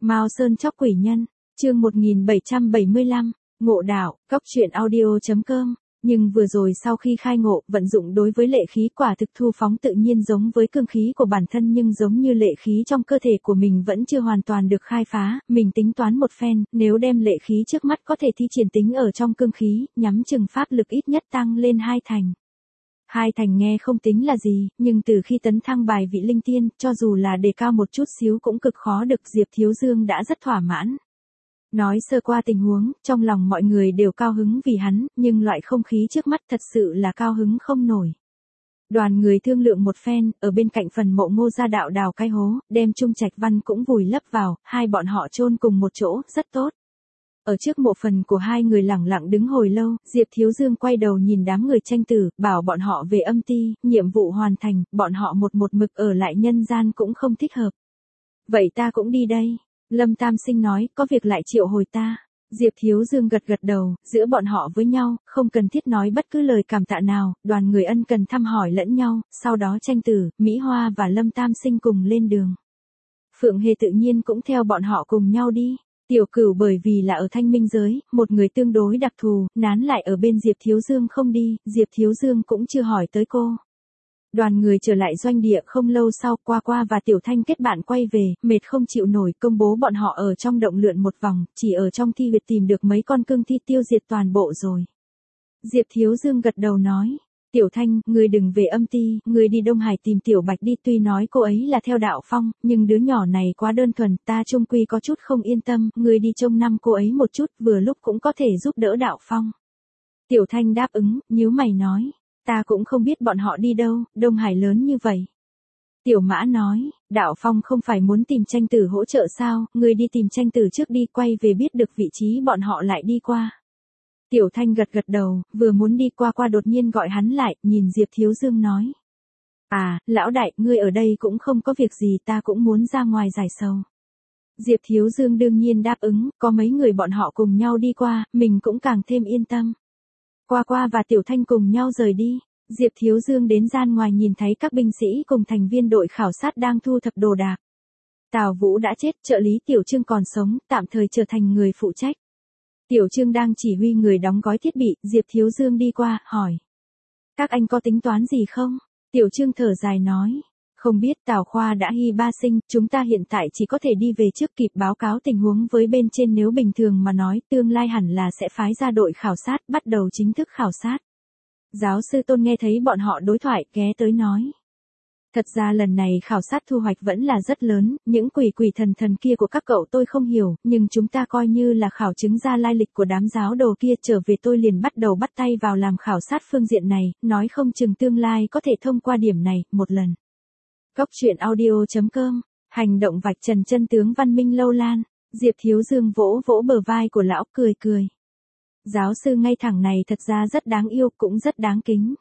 Mao Sơn chóc quỷ nhân, chương 1775, ngộ đạo, cóc truyện audio.com. Nhưng vừa rồi sau khi khai ngộ, vận dụng đối với lệ khí quả thực thu phóng tự nhiên giống với cương khí của bản thân, nhưng giống như lệ khí trong cơ thể của mình vẫn chưa hoàn toàn được khai phá, mình tính toán một phen, nếu đem lệ khí trước mắt có thể thi triển tính ở trong cương khí, nhắm chừng pháp lực ít nhất tăng lên 2 thành. 2 thành nghe không tính là gì, nhưng từ khi tấn thăng bài vị linh tiên, cho dù là đề cao một chút xíu cũng cực khó được. Diệp Thiếu Dương đã rất thỏa mãn. Nói sơ qua tình huống, trong lòng mọi người đều cao hứng vì hắn, nhưng loại không khí trước mắt thật sự là cao hứng không nổi. Đoàn người thương lượng một phen, ở bên cạnh phần mộ Ngô Gia Đạo đào cái hố, đem Trung Trạch Văn cũng vùi lấp vào, hai bọn họ chôn cùng một chỗ, rất tốt. Ở trước mộ phần của hai người lẳng lặng đứng hồi lâu, Diệp Thiếu Dương quay đầu nhìn đám người tranh tử, bảo bọn họ về âm ti, nhiệm vụ hoàn thành, bọn họ một mực ở lại nhân gian cũng không thích hợp. Vậy ta cũng đi đây. Lâm Tam Sinh nói, có việc lại triệu hồi ta. Diệp Thiếu Dương gật đầu, giữa bọn họ với nhau, không cần thiết nói bất cứ lời cảm tạ nào, đoàn người ân cần thăm hỏi lẫn nhau, sau đó tranh tử, Mỹ Hoa và Lâm Tam Sinh cùng lên đường. Phượng Hề tự nhiên cũng theo bọn họ cùng nhau đi. Tiểu Cửu bởi vì là ở Thanh Minh giới, một người tương đối đặc thù, nán lại ở bên Diệp Thiếu Dương không đi, Diệp Thiếu Dương cũng chưa hỏi tới cô. Đoàn người trở lại doanh địa không lâu sau, Qua và Tiểu Thanh kết bạn quay về, mệt không chịu nổi, công bố bọn họ ở trong động lượn một vòng, chỉ ở trong thi huyệt tìm được mấy con cương thi, tiêu diệt toàn bộ rồi. Diệp Thiếu Dương gật đầu nói, Tiểu Thanh, ngươi đừng về âm ti, ngươi đi Đông Hải tìm Tiểu Bạch đi, tuy nói cô ấy là theo đạo phong, nhưng đứa nhỏ này quá đơn thuần, ta chung quy có chút không yên tâm, ngươi đi trông nom cô ấy một chút, vừa lúc cũng có thể giúp đỡ đạo phong. Tiểu Thanh đáp ứng, nhíu mày nói, ta cũng không biết bọn họ đi đâu, Đông Hải lớn như vậy. Tiểu Mã nói, đạo phong không phải muốn tìm tranh tử hỗ trợ sao, ngươi đi tìm tranh tử trước đi, quay về biết được vị trí bọn họ lại đi qua. Tiểu Thanh gật đầu, vừa muốn đi qua đột nhiên gọi hắn lại, nhìn Diệp Thiếu Dương nói. À, lão đại, ngươi ở đây cũng không có việc gì, ta cũng muốn ra ngoài giải sầu. Diệp Thiếu Dương đương nhiên đáp ứng, có mấy người bọn họ cùng nhau đi qua, mình cũng càng thêm yên tâm. Qua và Tiểu Thanh cùng nhau rời đi. Diệp Thiếu Dương đến gian ngoài nhìn thấy các binh sĩ cùng thành viên đội khảo sát đang thu thập đồ đạc. Tào Vũ đã chết, trợ lý Tiểu Trương còn sống, tạm thời trở thành người phụ trách. Tiểu Trương đang chỉ huy người đóng gói thiết bị, Diệp Thiếu Dương đi qua, hỏi. Các anh có tính toán gì không? Tiểu Trương thở dài nói. Không biết, Tào Khoa đã hy ba sinh, chúng ta hiện tại chỉ có thể đi về trước kịp báo cáo tình huống với bên trên, nếu bình thường mà nói, tương lai hẳn là sẽ phái ra đội khảo sát, bắt đầu chính thức khảo sát. Giáo sư Tôn nghe thấy bọn họ đối thoại, ghé tới nói. Thật ra lần này khảo sát thu hoạch vẫn là rất lớn, những quỷ thần kia của các cậu tôi không hiểu, nhưng chúng ta coi như là khảo chứng ra lai lịch của đám giáo đồ kia, trở về tôi liền bắt đầu bắt tay vào làm khảo sát phương diện này, nói không chừng tương lai có thể thông qua điểm này, một lần. Cóc truyện audio.com, hành động vạch trần chân tướng văn minh lâu lan, Diệp Thiếu Dương vỗ bờ vai của lão, cười. Giáo sư ngay thẳng này thật ra rất đáng yêu, cũng rất đáng kính.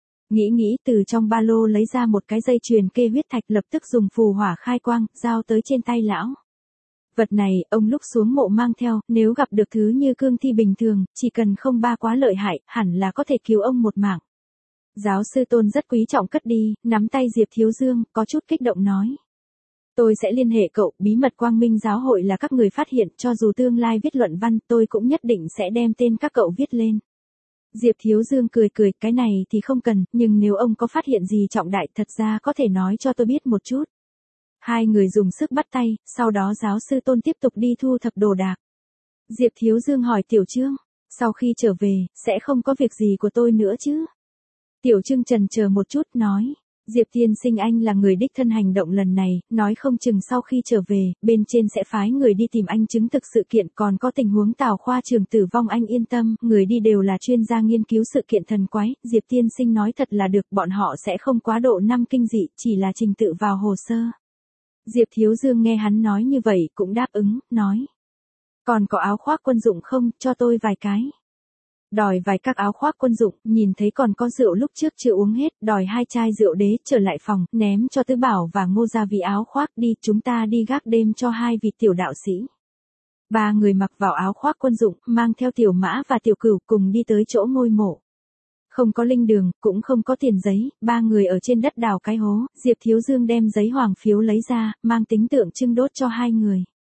Nghĩ từ trong ba lô lấy ra một cái dây chuyền kê huyết thạch, lập tức dùng phù hỏa khai quang, giao tới trên tay lão. Vật này, ông lúc xuống mộ mang theo, nếu gặp được thứ như cương thi bình thường, chỉ cần không ba quá lợi hại, hẳn là có thể cứu ông một mạng. Giáo sư Tôn rất quý trọng cất đi, nắm tay Diệp Thiếu Dương, có chút kích động nói. Tôi sẽ liên hệ cậu, bí mật Quang Minh giáo hội là các người phát hiện, cho dù tương lai viết luận văn, tôi cũng nhất định sẽ đem tên các cậu viết lên. Diệp Thiếu Dương cười, cái này thì không cần, nhưng nếu ông có phát hiện gì trọng đại thật ra có thể nói cho tôi biết một chút. Hai người dùng sức bắt tay, sau đó giáo sư Tôn tiếp tục đi thu thập đồ đạc. Diệp Thiếu Dương hỏi Tiểu Trương, sau khi trở về, sẽ không có việc gì của tôi nữa chứ? Tiểu Trương chần chờ một chút, nói. Diệp tiên sinh, anh là người đích thân hành động lần này, nói không chừng sau khi trở về, bên trên sẽ phái người đi tìm anh chứng thực sự kiện, còn có tình huống Tào Khoa trường tử vong anh yên tâm, người đi đều là chuyên gia nghiên cứu sự kiện thần quái, Diệp tiên sinh nói thật là được, bọn họ sẽ không quá độ 5 kinh dị, chỉ là trình tự vào hồ sơ. Diệp Thiếu Dương nghe hắn nói như vậy, cũng đáp ứng, nói. Còn có áo khoác quân dụng không, cho tôi vài cái. Đòi vài các áo khoác quân dụng, nhìn thấy còn có rượu lúc trước chưa uống hết, đòi 2 chai rượu đế, trở lại phòng, ném cho Tứ Bảo và Ngô Gia Vĩ áo khoác, đi, chúng ta đi gác đêm cho 2 vị tiểu đạo sĩ. 3 người mặc vào áo khoác quân dụng, mang theo Tiểu Mã và Tiểu Cửu cùng đi tới chỗ ngôi mộ. Không có linh đường, cũng không có tiền giấy, 3 người ở trên đất đào cái hố, Diệp Thiếu Dương đem giấy hoàng phiếu lấy ra, mang tính tượng trưng đốt cho 2 người.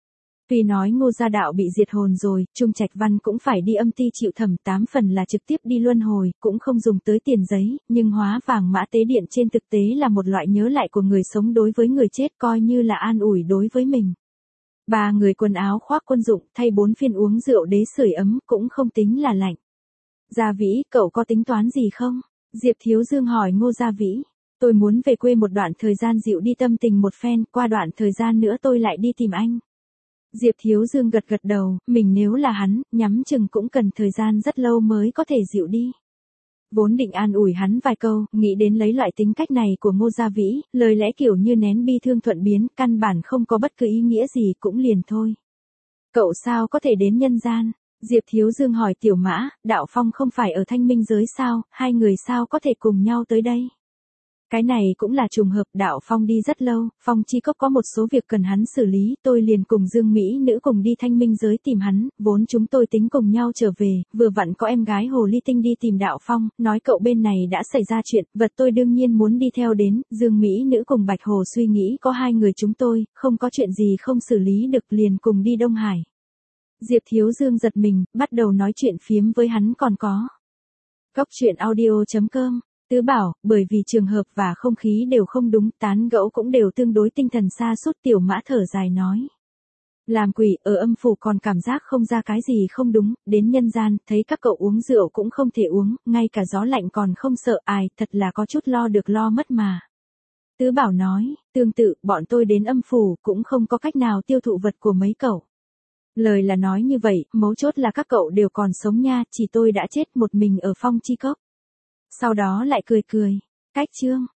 Tuy nói Ngô Gia Đạo bị diệt hồn rồi, Trung Trạch Văn cũng phải đi âm ti chịu thẩm, 8 phần là trực tiếp đi luân hồi, cũng không dùng tới tiền giấy, nhưng hóa vàng mã tế điện trên thực tế là một loại nhớ lại của người sống đối với người chết, coi như là an ủi đối với mình. 3 người quần áo khoác quân dụng, thay 4 phiên uống rượu đế sưởi ấm, cũng không tính là lạnh. Gia Vĩ, cậu có tính toán gì không? Diệp Thiếu Dương hỏi Ngô Gia Vĩ. Tôi muốn về quê một đoạn thời gian dịu đi tâm tình một phen, qua đoạn thời gian nữa tôi lại đi tìm anh. Diệp Thiếu Dương gật gật đầu, mình nếu là hắn, nhắm chừng cũng cần thời gian rất lâu mới có thể dịu đi. Vốn định an ủi hắn vài câu, nghĩ đến lấy loại tính cách này của Ngô Gia Vĩ, lời lẽ kiểu như nén bi thương thuận biến, căn bản không có bất cứ ý nghĩa gì, cũng liền thôi. Cậu sao có thể đến nhân gian? Diệp Thiếu Dương hỏi Tiểu Mã, Đạo Phong không phải ở Thanh Minh giới sao, hai người sao có thể cùng nhau tới đây? Cái này cũng là trùng hợp, Đạo Phong đi rất lâu, Phong Chi Cốc có một số việc cần hắn xử lý, tôi liền cùng Dương Mỹ Nữ cùng đi Thanh Minh giới tìm hắn, vốn chúng tôi tính cùng nhau trở về, vừa vặn có em gái Hồ Ly Tinh đi tìm Đạo Phong, nói cậu bên này đã xảy ra chuyện, vật tôi đương nhiên muốn đi theo đến, Dương Mỹ Nữ cùng Bạch Hồ suy nghĩ có hai người chúng tôi, không có chuyện gì không xử lý được liền cùng đi Đông Hải. Diệp Thiếu Dương giật mình, bắt đầu nói chuyện phiếm với hắn còn có. Góc truyện audio.com Tứ bảo, bởi vì trường hợp và không khí đều không đúng, tán gẫu cũng đều tương đối tinh thần sa sút. Tiểu Mã thở dài nói. Làm quỷ, ở âm phủ còn cảm giác không ra cái gì không đúng, đến nhân gian, thấy các cậu uống rượu cũng không thể uống, ngay cả gió lạnh còn không sợ ai, thật là có chút lo được lo mất mà. Tứ bảo nói, tương tự, bọn tôi đến âm phủ, cũng không có cách nào tiêu thụ vật của mấy cậu. Lời là nói như vậy, mấu chốt là các cậu đều còn sống nha, chỉ tôi đã chết một mình ở Phong Chi Cốc. Sau đó lại cười cười. Cách chương.